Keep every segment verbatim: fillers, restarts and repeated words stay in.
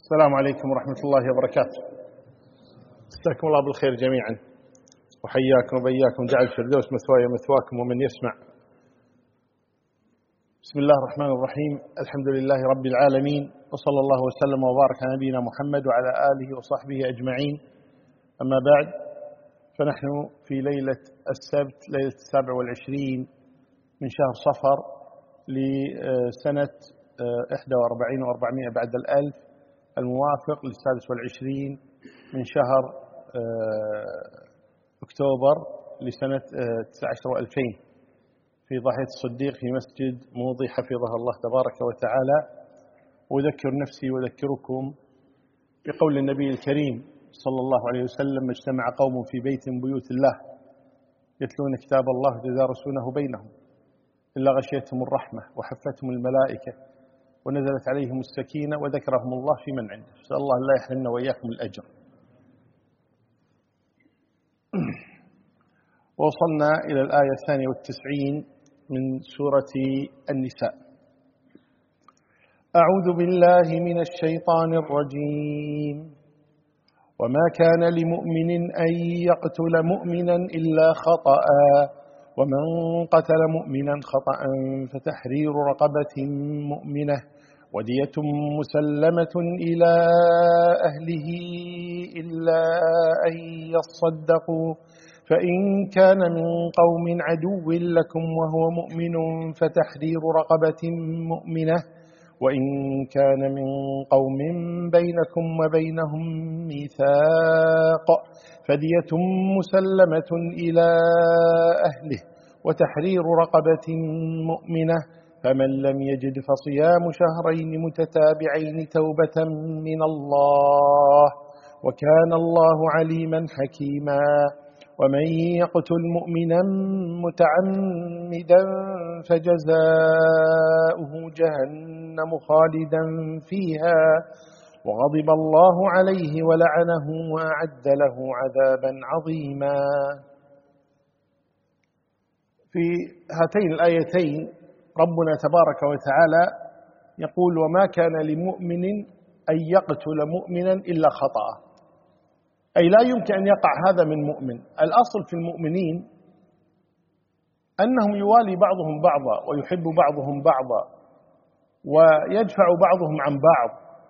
السلام عليكم ورحمة الله وبركاته. مساكم الله بالخير جميعا، وحياكم وبياكم، جعل الفردوس مثواي مثواكم ومن يسمع. بسم الله الرحمن الرحيم، الحمد لله رب العالمين، وصلى الله وسلم وبارك على نبينا محمد وعلى آله وصحبه أجمعين. أما بعد، فنحن في ليلة السبت، ليلة السابع والعشرين من شهر صفر لسنة إحدى وأربعين وأربعمائة بعد الألف، الموافق للسادس والعشرين من شهر أكتوبر لسنة تسعة عشر وألفين، في ضاحية الصديق في مسجد موضي حفظه الله تبارك وتعالى. وأذكر نفسي وأذكركم بقول النبي الكريم صلى الله عليه وسلم: ما اجتمع قوم في بيت من بيوت الله يتلون كتاب الله ويتدارسونه بينهم إلا غشيتهم الرحمة وحفتهم الملائكة ونزلت عليهم السكينة وذكرهم الله في من عنده. نسأل الله لا يحرمنا وإياكم الأجر. ووصلنا إلى الآية الثانية والتسعين من سورة النساء. أعوذ بالله من الشيطان الرجيم. وما كان لمؤمن أن يقتل مؤمنا إلا خطأ، ومن قتل مؤمنا خطأ فتحرير رقبة مؤمنة ودية مسلمة إلى أهله إلا أن يصدقوا، فإن كان من قوم عدو لكم وهو مؤمن فتحرير رقبة مؤمنة، وإن كان من قوم بينكم وبينهم ميثاق فدية مسلمة إلى أهله وتحرير رقبة مؤمنة، فمن لم يجد فصيام شهرين متتابعين توبة من الله، وكان الله عليما حكيما. ومن يقتل مؤمنا متعمدا فجزاؤه جهنم خالدا فيها وغضب الله عليه ولعنه وأعد له عذابا عظيما. في هاتين الآيتين ربنا تبارك وتعالى يقول: وما كان لمؤمن أن يقتل مؤمنا إلا خطأ، أي لا يمكن أن يقع هذا من مؤمن. الأصل في المؤمنين أنهم يوالي بعضهم بعضا ويحب بعضهم بعضا ويدفع بعضهم عن بعض،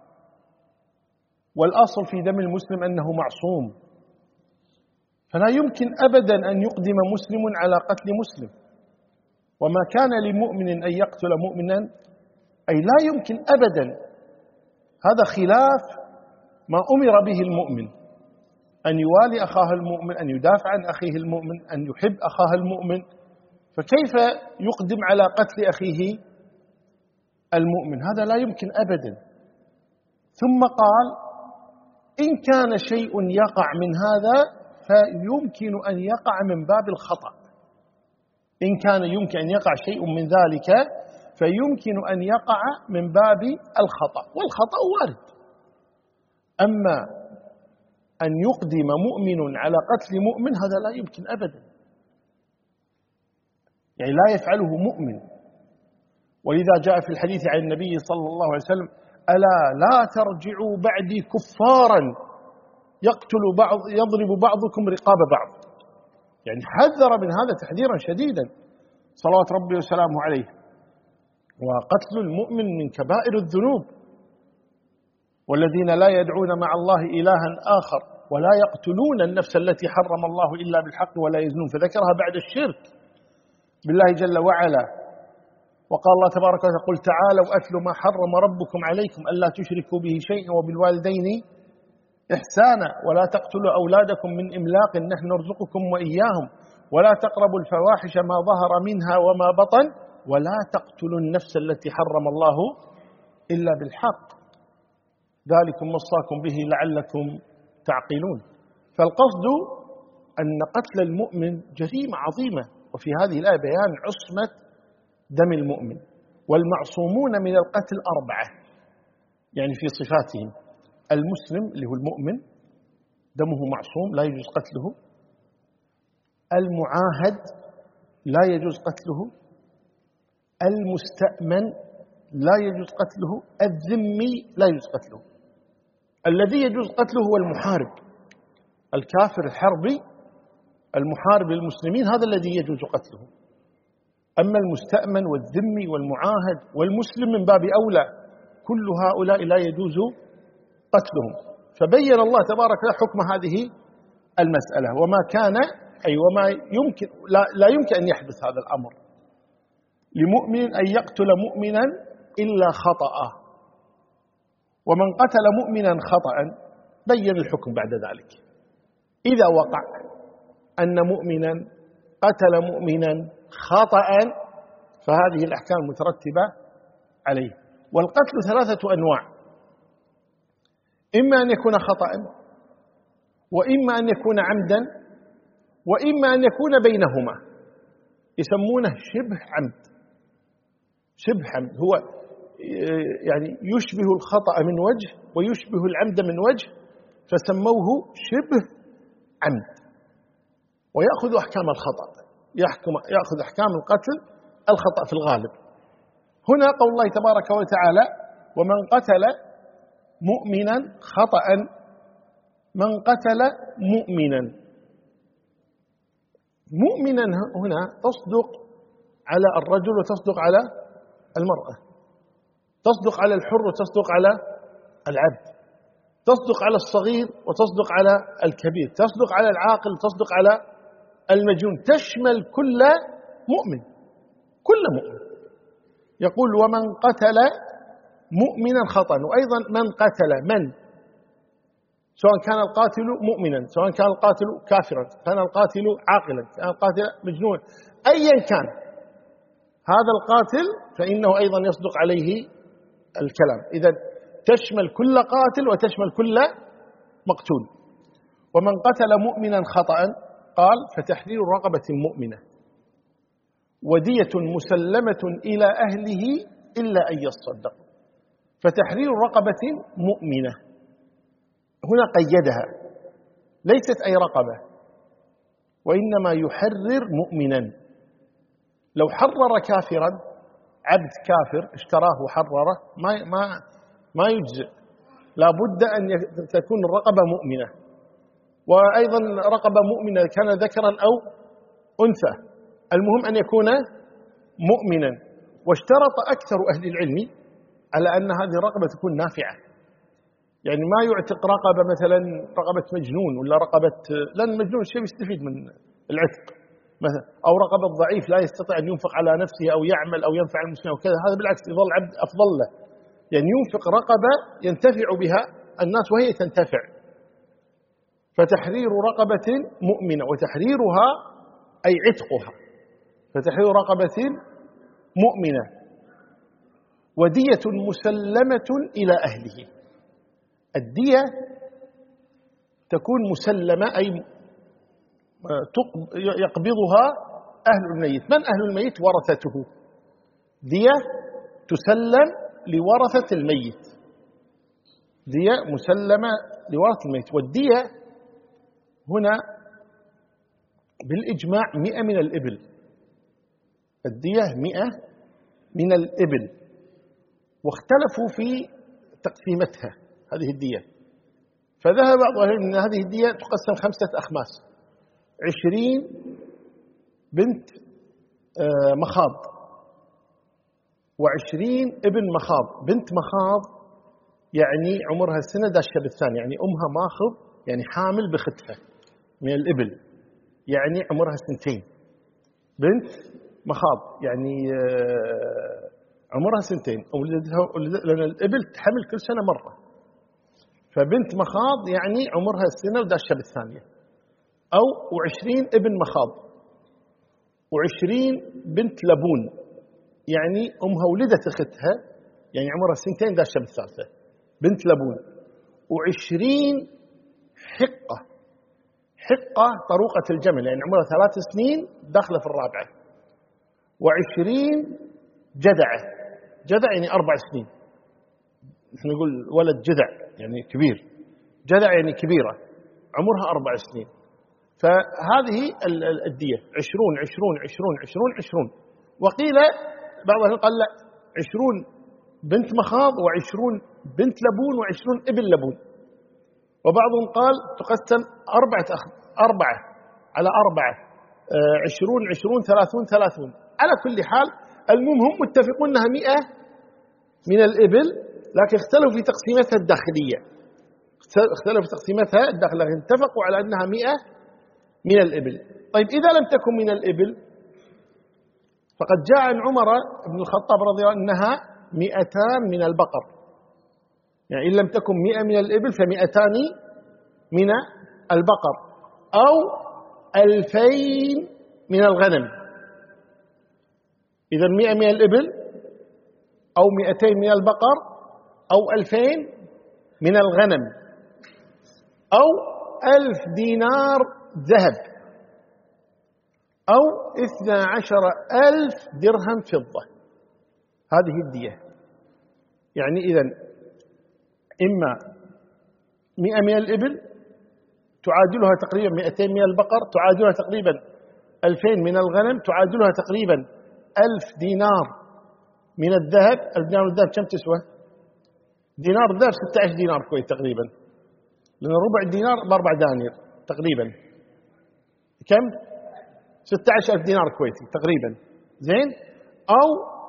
والأصل في دم المسلم أنه معصوم، فلا يمكن أبدا أن يقدم مسلم على قتل مسلم. وما كان لمؤمن أن يقتل مؤمنا، أي لا يمكن أبدا، هذا خلاف ما أمر به المؤمن، أن يوالي أخاه المؤمن، أن يدافع عن أخيه المؤمن، أن يحب أخاه المؤمن، فكيف يقدم على قتل أخيه المؤمن؟ هذا لا يمكن أبدا. ثم قال: إن كان شيء يقع من هذا فيمكن أن يقع من باب الخطأ. إن كان يمكن أن يقع شيء من ذلك فيمكن أن يقع من باب الخطأ، والخطأ وارد. أما أن يقدم مؤمن على قتل مؤمن هذا لا يمكن أبدا، يعني لا يفعله مؤمن. ولذا جاء في الحديث عن النبي صلى الله عليه وسلم: ألا لا ترجعوا بعدي كفارا يقتل بعض يضرب بعضكم رقاب بعض، يعني حذر من هذا تحذيرا شديدا صلوات ربي وسلامه عليه. وقتل المؤمن من كبائر الذنوب، والذين لا يدعون مع الله إلها آخر ولا يقتلون النفس التي حرم الله إلا بالحق ولا يزنون، فذكرها بعد الشرك بالله جل وعلا. وقال الله تبارك وتعالى: قل تعالوا أتلوا ما حرم ربكم عليكم ألا تشركوا به شيئا وبالوالدين إحسانا ولا تقتلوا أولادكم من إملاق نحن نرزقكم وإياهم ولا تقربوا الفواحش ما ظهر منها وما بطن ولا تقتلوا النفس التي حرم الله إلا بالحق ذلكم وصاكم به لعلكم تعقلون. فالقصد أن قتل المؤمن جريمة عظيمة، وفي هذه الآية بيان عصمة دم المؤمن. والمعصومون من القتل أربعة، يعني في صفاتهم: المسلم اللي هو المؤمن دمه معصوم لا يجوز قتله، المعاهد لا يجوز قتله، المستأمن لا يجوز قتله، الذمي لا يجوز قتله. الذي يجوز قتله هو المحارب الكافر الحربي المحارب للمسلمين، هذا الذي يجوز قتله. أما المستأمن والذمي والمعاهد والمسلم من باب أولى، كل هؤلاء لا يجوز قتلهم. فبين الله تبارك وتعالى حكم هذه المسألة، وما كان أي وما يمكن لا, لا يمكن أن يحدث هذا الأمر لمؤمن أن يقتل مؤمنا إلا خطأ، ومن قتل مؤمنا خطأ بين الحكم بعد ذلك. إذا وقع أن مؤمنا قتل مؤمنا خطأ فهذه الأحكام المترتبة عليه. والقتل ثلاثة أنواع، إما أن يكون خطأ، وإما أن يكون عمدا، وإما أن يكون بينهما، يسمونه شبه عمد. شبه عمد هو يعني يشبه الخطأ من وجه ويشبه العمد من وجه، فسموه شبه عمد، ويأخذ أحكام الخطأ، يحكم يأخذ أحكام القتل الخطأ في الغالب. هنا قول الله تبارك وتعالى: ومن قتل مؤمنا خطأ، من قتل مؤمنا. مؤمنا هنا تصدق على الرجل وتصدق على المرأة، تصدق على الحر وتصدق على العبد، تصدق على الصغير وتصدق على الكبير، تصدق على العاقل وتصدق على المجنون، تشمل كل مؤمن، كل مؤمن. يقول: ومن قتل مؤمنا خطأ. وأيضا من قتل من، سواء كان القاتل مؤمنا، سواء كان القاتل كافرا، كان القاتل عاقلا، كان القاتل مجنونا، أيا كان هذا القاتل فإنه أيضا يصدق عليه الكلام. إذا تشمل كل قاتل وتشمل كل مقتول. ومن قتل مؤمنا خطأ قال: فتحرير رقبة مؤمنة ودية مسلمة إلى أهله إلا أن يصدق. فتحرير رقبة مؤمنة هنا قيدها، ليست أي رقبة، وإنما يحرر مؤمنا. لو حرر كافرا، عبد كافر اشتراه وحرره، ما ما ما يجزئ، لا بد أن تكون الرقبة مؤمنة. وأيضا رقبة مؤمنة كان ذكرا أو أنثى، المهم أن يكون مؤمنا. واشترط أكثر أهل العلم على أن هذه الرقبة تكون نافعة، يعني ما يعتق رقبة مثلا رقبة مجنون ولا رقبة، لأن المجنون الشيء يستفيد من العتق مثلا، أو رقبة ضعيف لا يستطيع أن ينفق على نفسه أو يعمل أو ينفع المسلمين وكذا، هذا بالعكس يظل عبد أفضل له، يعني ينفق رقبة ينتفع بها الناس وهي تنتفع. فتحرير رقبة مؤمنة، وتحريرها أي عتقها، فتحرير رقبة مؤمنة ودية مسلمة إلى أهله. الدية تكون مسلمة أي يقبضها أهل الميت. من أهل الميت؟ ورثته. دية تسلم لورثة الميت، دية مسلمة لورثة الميت. والدية هنا بالإجماع مئة من الإبل، الدية مئة من الإبل، واختلفوا في تقسيمتها هذه الدية. فذهب بعض أهل العلم أن هذه الدية تقسم خمسة أخماس: عشرين بنت مخاض، وعشرين ابن مخاض. بنت مخاض يعني عمرها سنة داشة بالثانية، يعني أمها ماخض، يعني حامل بختها من الإبل، يعني عمرها سنتين. بنت مخاض يعني عمرها سنتين، لأن الإبل تحمل كل سنة مرة، فبنت مخاض يعني عمرها سنة وداشة بالثانية. أو وعشرين ابن مخاض، وعشرين بنت لبون، يعني أمها ولدت أختها، يعني عمرها سنتين داشة بالثالثة، بنت لبون. وعشرين حقة، حقة طروقة الجمل، يعني عمرها ثلاث سنين داخلة في الرابعة. وعشرين جدعة، جدع يعني أربع سنين، نحن نقول ولد جدع يعني كبير، جدع يعني كبيرة عمرها أربع سنين. فهذه الدية عشرون عشرون عشرون عشرون عشرون. وقيل بعض الناس قال لا، عشرون بنت مخاض وعشرون بنت لبون وعشرون ابن لبون، وبعضهم قال تقسم أربعة أخ... أربعة على أربعة، آه عشرون عشرون ثلاثون ثلاثون. على كل حال المهم هم متفقون أنها مئة من الإبل، لكن اختلفوا في تقسيمتها الداخلية، اختلفوا في تقسيمتها الداخلية، لكن اتفقوا على أنها مئة من الإبل. طيب إذا لم تكن من الإبل فقد جاء عن عمر بن الخطاب رضي الله عنه أنها مئتان من البقر، يعني إن لم تكن مئة من الإبل فمئتان من البقر، أو ألفين من الغنم. إذا مئة من الإبل أو مئتين من البقر أو ألفين من الغنم أو ألف دينار ذهب أو اثنى عشر ألف درهم فضة. هذه الدية. يعني إذن إما مئة من الإبل تعادلها تقريبا مئتين من البقر، تعادلها تقريبا ألفين من الغنم، تعادلها تقريبا ألف دينار من الذهب. الدينار الذهب كم تسوى؟ دينار الذهب ستة عشر دينار كويت تقريبا، لأن ربع الدينار بأربع دنانير تقريبا. كم؟ ستة عشر ألف دينار كويتي تقريبا. زين. أو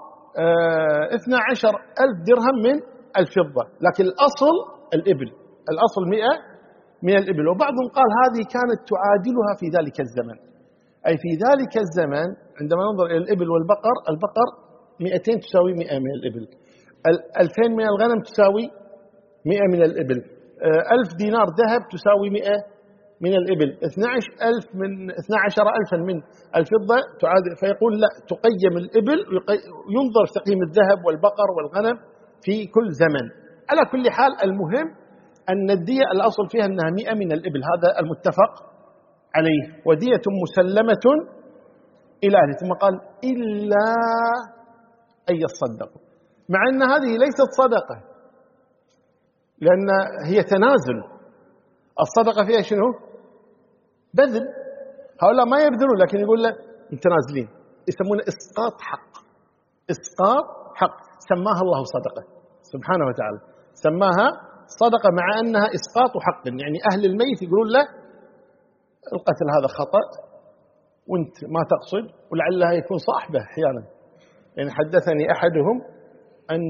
اه اثنى عشر ألف درهم من الفضة، لكن الأصل الإبل، الأصل مئة من الإبل. وبعضهم قال هذه كانت تعادلها في ذلك الزمن، أي في ذلك الزمن عندما ننظر إلى الإبل والبقر، البقر مئتين تساوي مئة من الإبل، ألفين من الغنم تساوي مئة من الإبل، ألف دينار ذهب تساوي مئة من الإبل، اثنى عشر ألف من اثنى عشر ألفا من الفضة تعادل. فيقول لا، تقيم الإبل وينظر في تقييم الذهب والبقر والغنم في كل زمن. على كل حال المهم أن الدية الأصل فيها أنها مئة من الإبل، هذا المتفق عليه. ودية مسلمة إلى أهله. ثم قال إلا أن يصدقوا، مع أن هذه ليست صدقة، لأن هي تنازل. الصدقة فيها شنو؟ بذل. هؤلاء ما يبذلون، لكن يقول له انت نازلين، يسمونه إسقاط حق. إسقاط حق سماها الله صدقة سبحانه وتعالى، سماها صدقة مع أنها إسقاط حق. يعني أهل الميت يقولون له القتل هذا خطأ وانت ما تقصد، ولعلها يكون صاحبه أحيانا. يعني حدثني أحدهم أن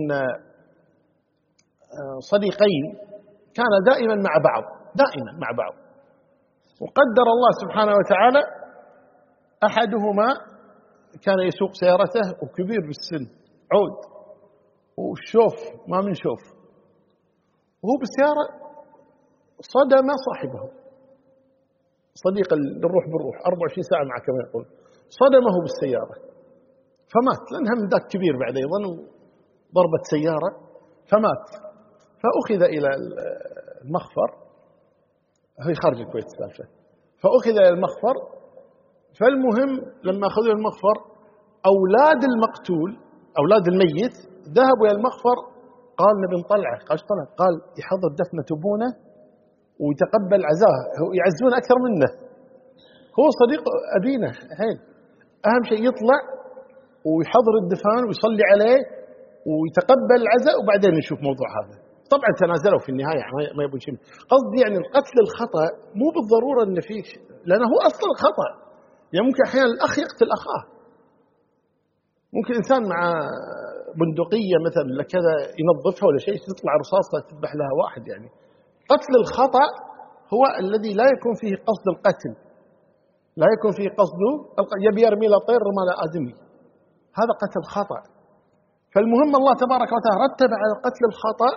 صديقين كان دائما مع بعض، دائما مع بعض، وقدر الله سبحانه وتعالى أحدهما كان يسوق سيارته وكبير بالسن، عود والشوف ما من شوف، وهو بالسيارة صدم صاحبه، صديق الروح بالروح أربعة وعشرين ساعة معه كما يقول، صدمه بالسيارة فمات، لأنها من ذاك كبير بعد أيضا ضربة سيارة فمات. فأخذ إلى المخفر، هي خارج الكويت السالفة، فأخذ إلى المخفر. فالمهم لما أخذوا إلى المخفر أولاد المقتول، أولاد الميت، ذهبوا إلى المخفر. قال نبي نطلعه، قال طلع، قال يحضر دفنة أبونا ويتقبل عزاه، يعزون أكثر منه، هو صديق أبينا الحين، أهم شيء يطلع ويحضر الدفان ويصلي عليه ويتقبل العزاء وبعدين نشوف موضوع هذا. طبعا تنازلوا في النهاية، ما يبون شيء. قصدي يعني القتل الخطأ مو بالضرورة أن فيه، لأنه هو أصلا خطأ. يعني ممكن أحيانا الأخ يقتل أخاه، ممكن إنسان مع بندقية مثلا لكذا ينظفها ولا شيء، تطلع رصاصة تذبح لها واحد. يعني قتل الخطأ هو الذي لا يكون فيه قصد القتل، لا يكون فيه قصد يبي يرمي له طير رمى له آدمي، هذا قتل خطأ. فالمهم الله تبارك وتعالى رتب على قتل الخطأ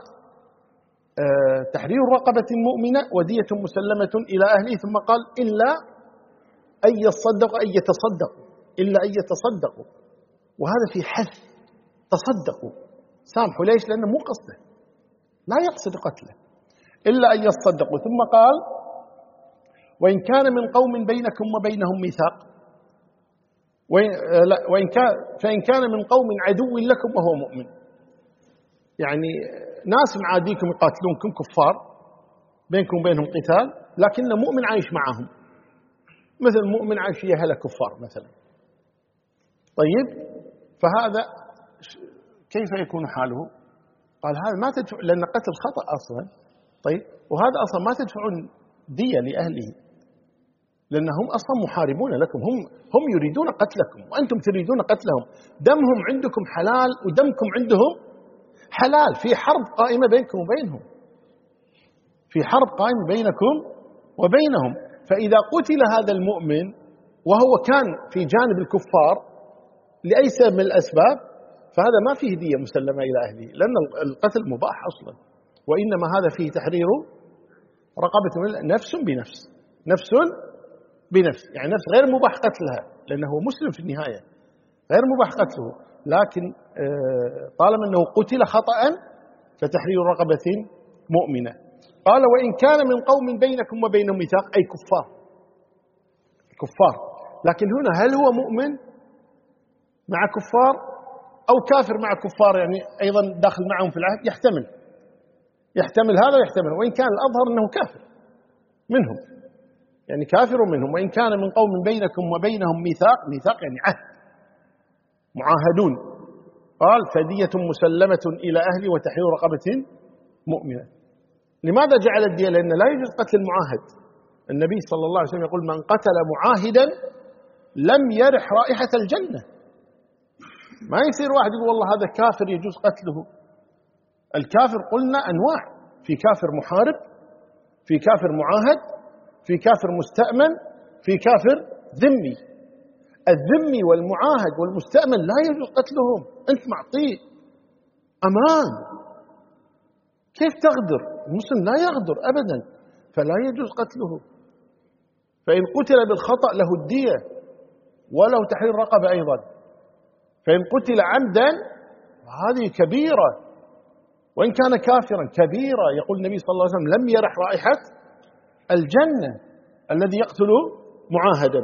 تحرير رقبة مؤمنة ودية مسلمة إلى أهله، ثم قال إلا أن يتصدقوا، أن يتصدقوا، إلا أن يتصدقوا. وهذا في حث، تصدقوا، سامحوا. ليش؟ لأنه مو قصده، لا يقصد قتله، إلا أن يتصدقوا. ثم قال وإن كان من قوم بينكم وبينهم ميثاق، وإن كان فإن كان من قوم عدو لكم وهو مؤمن، يعني ناس معاديكم يقاتلونكم كفار بينكم وبينهم قتال، لكن مؤمن عايش معهم، مثل مؤمن عايش في أهل كفار مثلا. طيب فهذا كيف يكون حاله؟ قال هذا ما تدفع، لأن قتل خطأ أصلا، طيب وهذا أصلا ما تدفعون دية لأهله، لأنهم أصلا محاربون لكم، هم هم يريدون قتلكم وأنتم تريدون قتلهم. دمهم عندكم حلال ودمكم عندهم حلال، في حرب قائمة بينكم وبينهم، في حرب قائمة بينكم وبينهم. فإذا قتل هذا المؤمن وهو كان في جانب الكفار لأي سبب من الأسباب، فهذا ما فيه دية مسلمة إلى أهله، لأن القتل مباح أصلا، وإنما هذا فيه تحرير رقبة نفس بنفس، نفس بنفس، يعني نفس غير مباح قتلها لأنه مسلم في النهاية، غير مباح قتله، لكن طالما أنه قتل خطأ فتحرير رقبة مؤمنة. قال وإن كان من قوم بينكم وبينهم ميثاق، أي كفار، كفار. لكن هنا هل هو مؤمن مع كفار أو كافر مع كفار، يعني أيضا داخل معهم في العهد؟ يحتمل يحتمل هذا ويحتمل، وإن كان الأظهر أنه كافر منهم، يعني كافر منهم. وإن كان من قوم بينكم وبينهم ميثاق، ميثاق يعني عهد، معاهدون. قال فدية مسلمة إلى أهلي وتحرير رقبة مؤمنة. لماذا جعل الدية؟ لأن لا يجوز قتل المعاهد. النبي صلى الله عليه وسلم يقول من قتل معاهدا لم يرح رائحة الجنة. ما يصير واحد يقول والله هذا كافر يجوز قتله. الكافر قلنا أنواع، في كافر محارب، في كافر معاهد، في كافر مستأمن، في كافر ذمي. الذمي والمعاهد والمستأمن لا يجوز قتلهم، أنت معطيه أمان، كيف تغدر؟ المسلم لا يغدر أبدا، فلا يجوز قتله. فإن قتل بالخطأ له الدية وله تحرير رقبة أيضا. فإن قتل عمدا هذه كبيرة، وإن كان كافرا كبيرة. يقول النبي صلى الله عليه وسلم لم يرح رائحة الجنة الذي يقتل معاهدا.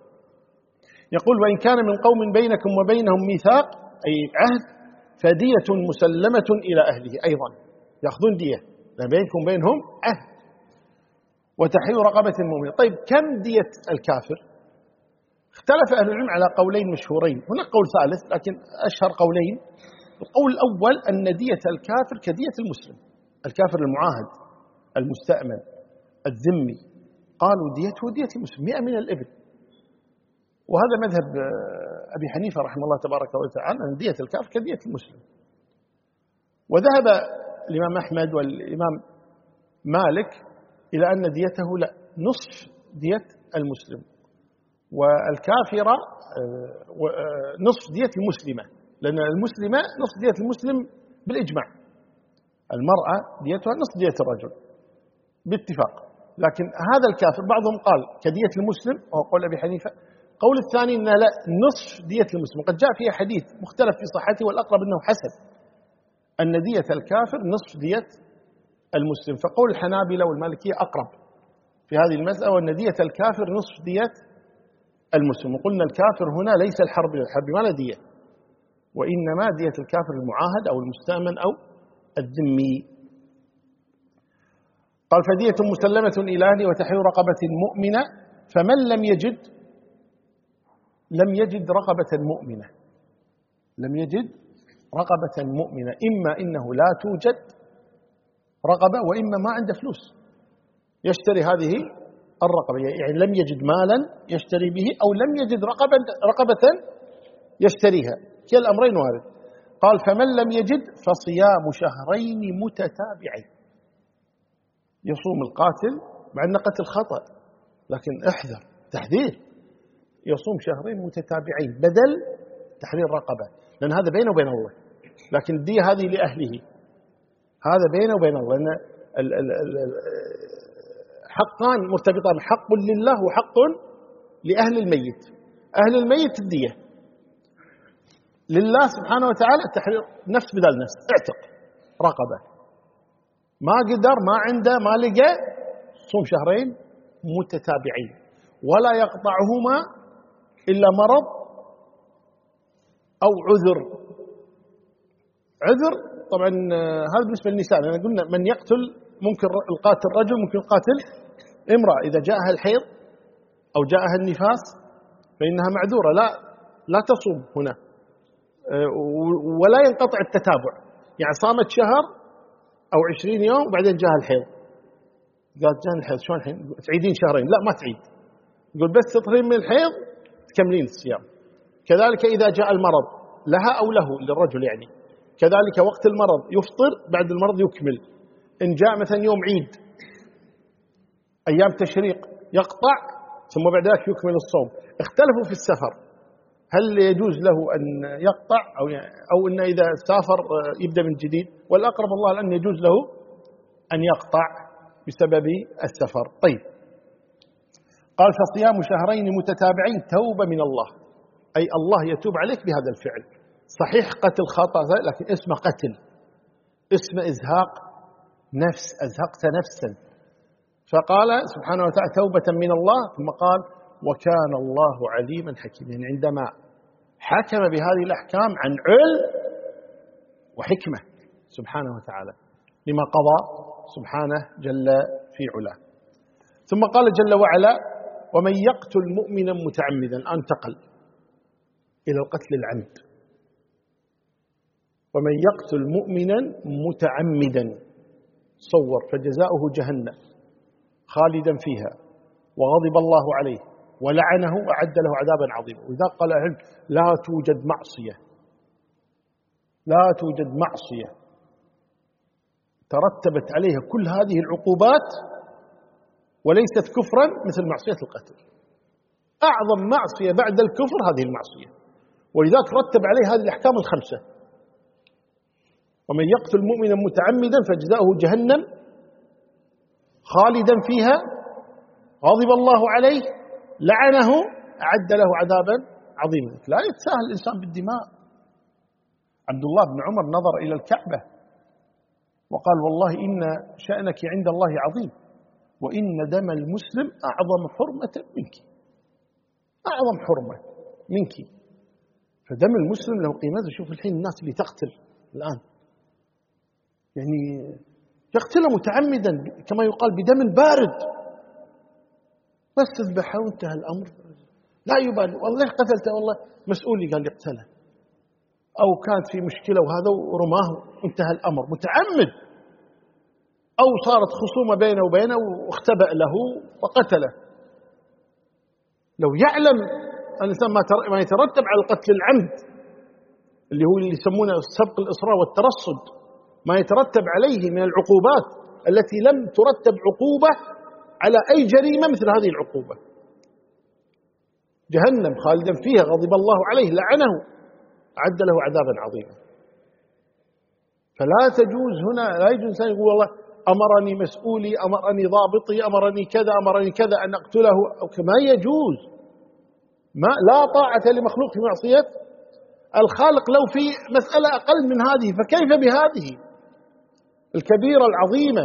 يقول وإن كان من قوم بينكم وبينهم ميثاق، أي عهد، فدية مسلمة إلى أهله، أيضا يأخذون دية لأن بينكم بينهم عهد. وتحرير رقبة مؤمنة. طيب كم دية الكافر؟ اختلف أهل العلم على قولين مشهورين، هناك قول ثالث لكن أشهر قولين. القول الأول أن دية الكافر كدية المسلم، الكافر المعاهد المستأمن الذمي، قالوا ديته دية المسلم مئة من الإبل. وهذا مذهب أبي حنيفة رحمه الله تبارك وتعالى، أن دية الكافر كدية المسلم. وذهب الإمام أحمد والإمام مالك إلى أن ديته لا، نصف دية المسلم، والكافرة نصف دية المسلمة، لأن المسلمة نصف دية المسلم بالإجماع، المرأة ديتها نصف دية الرجل باتفاق. لكن هذا الكافر بعضهم قال كدية المسلم، وهو قول أبي حنيفة. قول الثاني أنه لا، نصف دية المسلم. قد جاء فيه حديث مختلف في صحته، والأقرب أنه حسن، أن دية الكافر نصف دية المسلم. فقول الحنابلة والمالكية أقرب في هذه المسألة، وأن دية الكافر نصف دية المسلم. وقلنا الكافر هنا ليس الحرب للحرب، ما لا دية، وإنما دية الكافر المعاهد أو المستأمن أو الذمي. قال فدية مسلمة إلى أهله وتحرير رقبة مؤمنة. فمن لم يجد لم يجد رقبة مؤمنة، لم يجد رقبة مؤمنة، إما إنه لا توجد رقبة، وإما ما عنده فلوس يشتري هذه الرقبة، يعني لم يجد مالا يشتري به، أو لم يجد رقبة رقبة يشتريها، كلا الأمرين وارد. قال فمن لم يجد فصيام شهرين متتابعين. يصوم القاتل مع أن قتل خطأ، لكن احذر تحذير، يصوم شهرين متتابعين بدل تحرير رقبة، لأن هذا بينه وبين الله، لكن الدية هذه لأهله، هذا بينه وبين الله، لأن حقان مرتبطان، حق لله وحق لأهل الميت. أهل الميت الدية، لله سبحانه وتعالى التحرير نفس بدل نفس، اعتق رقبة. ما قدر، ما عنده، ما لقى، صوم شهرين متتابعين ولا يقطعهما إلا مرض أو عذر. عذر طبعا هذا بالنسبة للنساء، لأن قلنا من يقتل ممكن القاتل رجل، ممكن القاتل امرأة، إذا جاءها الحيض أو جاءها النفاس فإنها معذورة، لا لا تصوم هنا، ولا ينقطع التتابع، يعني صامت شهر أو عشرين يوم وبعدين جاءها الحيض، قالت جاني الحيض، شلون الحين؟ تعيدين شهرين؟ لا ما تعيد. يقول بس تطهرين من الحيض تكملين الصيام. كذلك إذا جاء المرض لها أو له للرجل يعني، كذلك وقت المرض يفطر، بعد المرض يكمل. إن جاء مثلا يوم عيد أيام تشريق يقطع ثم بعد ذلك يكمل الصوم. اختلفوا في السفر، هل يجوز له أن يقطع أو أو أن إذا سافر يبدأ من جديد؟ والأقرب الله أن يجوز له أن يقطع بسبب السفر. طيب، قال فصيام شهرين متتابعين توبة من الله، أي الله يتوب عليك بهذا الفعل. صحيح قتل خطأ لكن اسمه قتل، اسمه إزهاق نفس، أزهقت نفسا. فقال سبحانه وتعالى توبة من الله، ثم قال وكان الله عليما حكيما. يعني عندما حكم بهذه الأحكام عن علم وحكمة سبحانه وتعالى لما قضى سبحانه جل في علاه. ثم قال جل وعلا ومن يقتل مؤمنا متعمدا، انتقل إلى القتل العمد. ومن يقتل مؤمنا متعمدا صور فجزاؤه جهنم خالدا فيها وغضب الله عليه ولعنه وأعد له عذابا عظيما. وإذا قال العلم لا توجد معصية لا توجد معصية ترتبت عليها كل هذه العقوبات وليست كفرا مثل معصية القتل. أعظم معصية بعد الكفر هذه المعصية، ولذلك رتب عليه هذه الأحكام الخمسة. ومن يقتل مؤمنا متعمدا فجزاؤه جهنم خالدا فيها غضب الله عليه لعنه أعد له عذابا عظيما. لا يتساهل الإنسان بالدماء. عبد الله بن عمر نظر إلى الكعبة وقال والله إن شأنك عند الله عظيم، وإن دم المسلم أعظم حرمة منك، أعظم حرمة منك. فدم المسلم له قيمته. شوف الحين الناس اللي تقتل الآن، يعني يقتله متعمدا كما يقال بدم بارد، بس تذبحه وانتهى الأمر، لا يبالي والله قتلته والله مسؤولي قال يقتله، أو كانت في مشكلة وهذا ورماه انتهى الأمر. متعمد، أو صارت خصومة بينه وبينه واختبأ له وقتله. لو يعلم الإنسان ما يترتب على القتل العمد اللي هو اللي يسمونه سبق الإصرار والترصد، ما يترتب عليه من العقوبات التي لم ترتب عقوبة على أي جريمة مثل هذه العقوبة. جهنم خالدا فيها غضب الله عليه لعنه أعد له عذابا عظيما. فلا تجوز هنا، لا يجوز إنسان يقول والله أمرني مسؤولي، أمرني ضابطي، أمرني كذا، أمرني كذا أن أقتله، أو ما يجوز. ما لا طاعة لمخلوق في معصية الخالق. لو في مسألة أقل من هذه فكيف بهذه الكبيرة العظيمة؟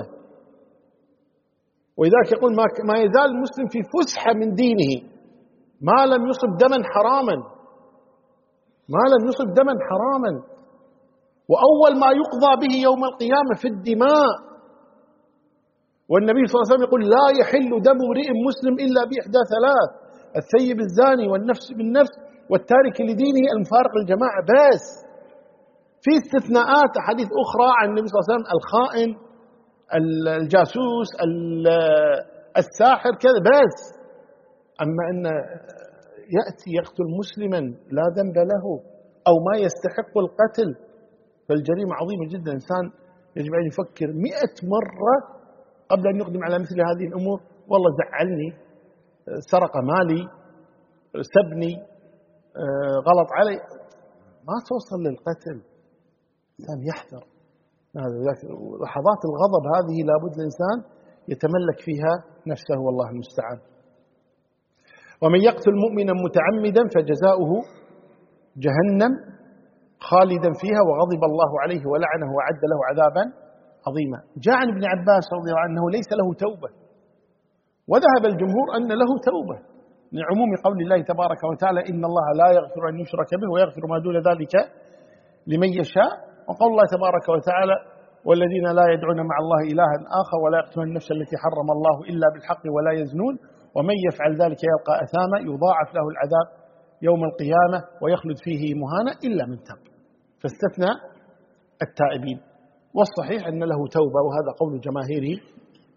ولذلك يقول ما يزال المسلم في فسحة من دينه ما لم يصب دما حراما، ما لم يصب دما حراما. وأول ما يقضى به يوم القيامة في الدماء. والنبي صلى الله عليه وسلم يقول لا يحل دم امرئ مسلم إلا بإحدى ثلاث: الثيب الزاني والنفس بالنفس والتارك لدينه المفارق للجماعة. بس في استثناءات أحاديث أخرى عن النبي صلى الله عليه وسلم: الخائن، الجاسوس، الساحر، كذا. بس أما أن يأتي يقتل مسلما لا ذنب له أو ما يستحق القتل فالجريمة عظيمة جدا. إنسان يجب أن يفكر مئة مرة قبل أن يقدم على مثل هذه الأمور. والله زعلني، سرق مالي، سبني، غلط علي، ما توصل للقتل. الإنسان يحذر. لحظات الغضب هذه لابد الإنسان يتملك فيها نفسه، والله المستعان. ومن يقتل مؤمنا متعمدا فجزاؤه جهنم خالدا فيها وغضب الله عليه ولعنه وأعد له عذابا عظيما. جاء عن ابن عباس رضي الله عنه ليس له توبة، وذهب الجمهور أن له توبة لعموم قول الله تبارك وتعالى: إن الله لا يغفر أن يشرك به ويغفر ما دون ذلك لمن يشاء. وقول الله تبارك وتعالى: والذين لا يدعون مع الله إلها آخر ولا يقتلون النفس التي حرم الله إلا بالحق ولا يزنون ومن يفعل ذلك يلقى أثاما يضاعف له العذاب يوم القيامة ويخلد فيه مهانا إلا من تاب. فاستثنى التائبين. والصحيح أن له توبة، وهذا قول جماهير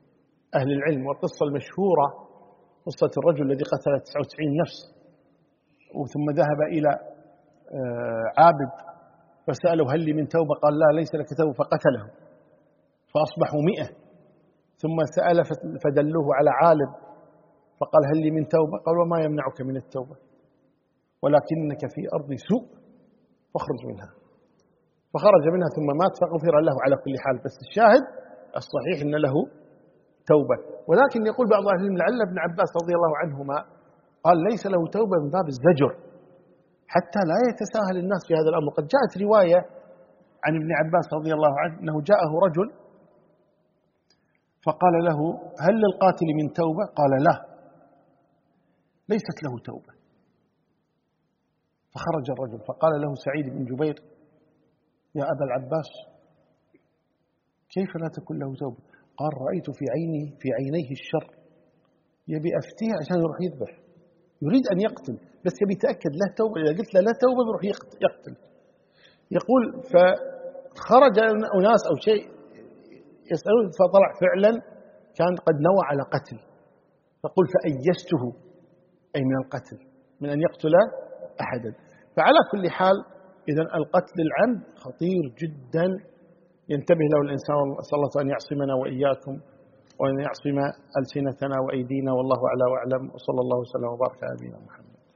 أهل العلم. والقصة المشهورة قصة الرجل الذي قتل تسعة وتسعين نفس ثم ذهب إلى عابد فسأله هل لي من توبة؟ قال لا ليس لك توبة، فقتله فأصبحوا مئة. ثم سأل فدلوه على عالم فقال هل لي من توبة؟ قال وما يمنعك من التوبة ولكنك في أرض سوء فاخرج منها. فخرج منها ثم مات فغفر له على كل حال. بس الشاهد الصحيح أن له توبة. ولكن يقول بعض أهل العلم لعل ابن عباس رضي الله عنهما قال ليس له توبة من باب الزجر حتى لا يتساهل الناس في هذا الأمر. قد جاءت رواية عن ابن عباس رضي الله عنه أنه جاءه رجل فقال له هل للقاتل من توبة؟ قال لا ليست له توبة. فخرج الرجل فقال له سعيد بن جبير يا أبا العباس كيف لا تكون له توبة؟ قال رأيت في عيني في عينيه الشر، يبي أفتيه عشان يروح يذبح، يريد أن يقتل بس يبي يتأكد له توبة. إذا قلت له لا توبة بيروح يقتل. يقول فخرج أناس أو شيء يسألون فطلع فعلا كان قد نوى على قتل. فقل فأيسته أي من القتل من أن يقتل أحدا. فعلى كل حال إذن القتل العمد خطير جدا ينتبه له الإنسان. صلى الله أن يعصمنا وإياكم وأن يعصم ألسنتنا وأيدينا والله أعلى وأعلم. وصلى الله وسلم وبارك على نبينا محمد.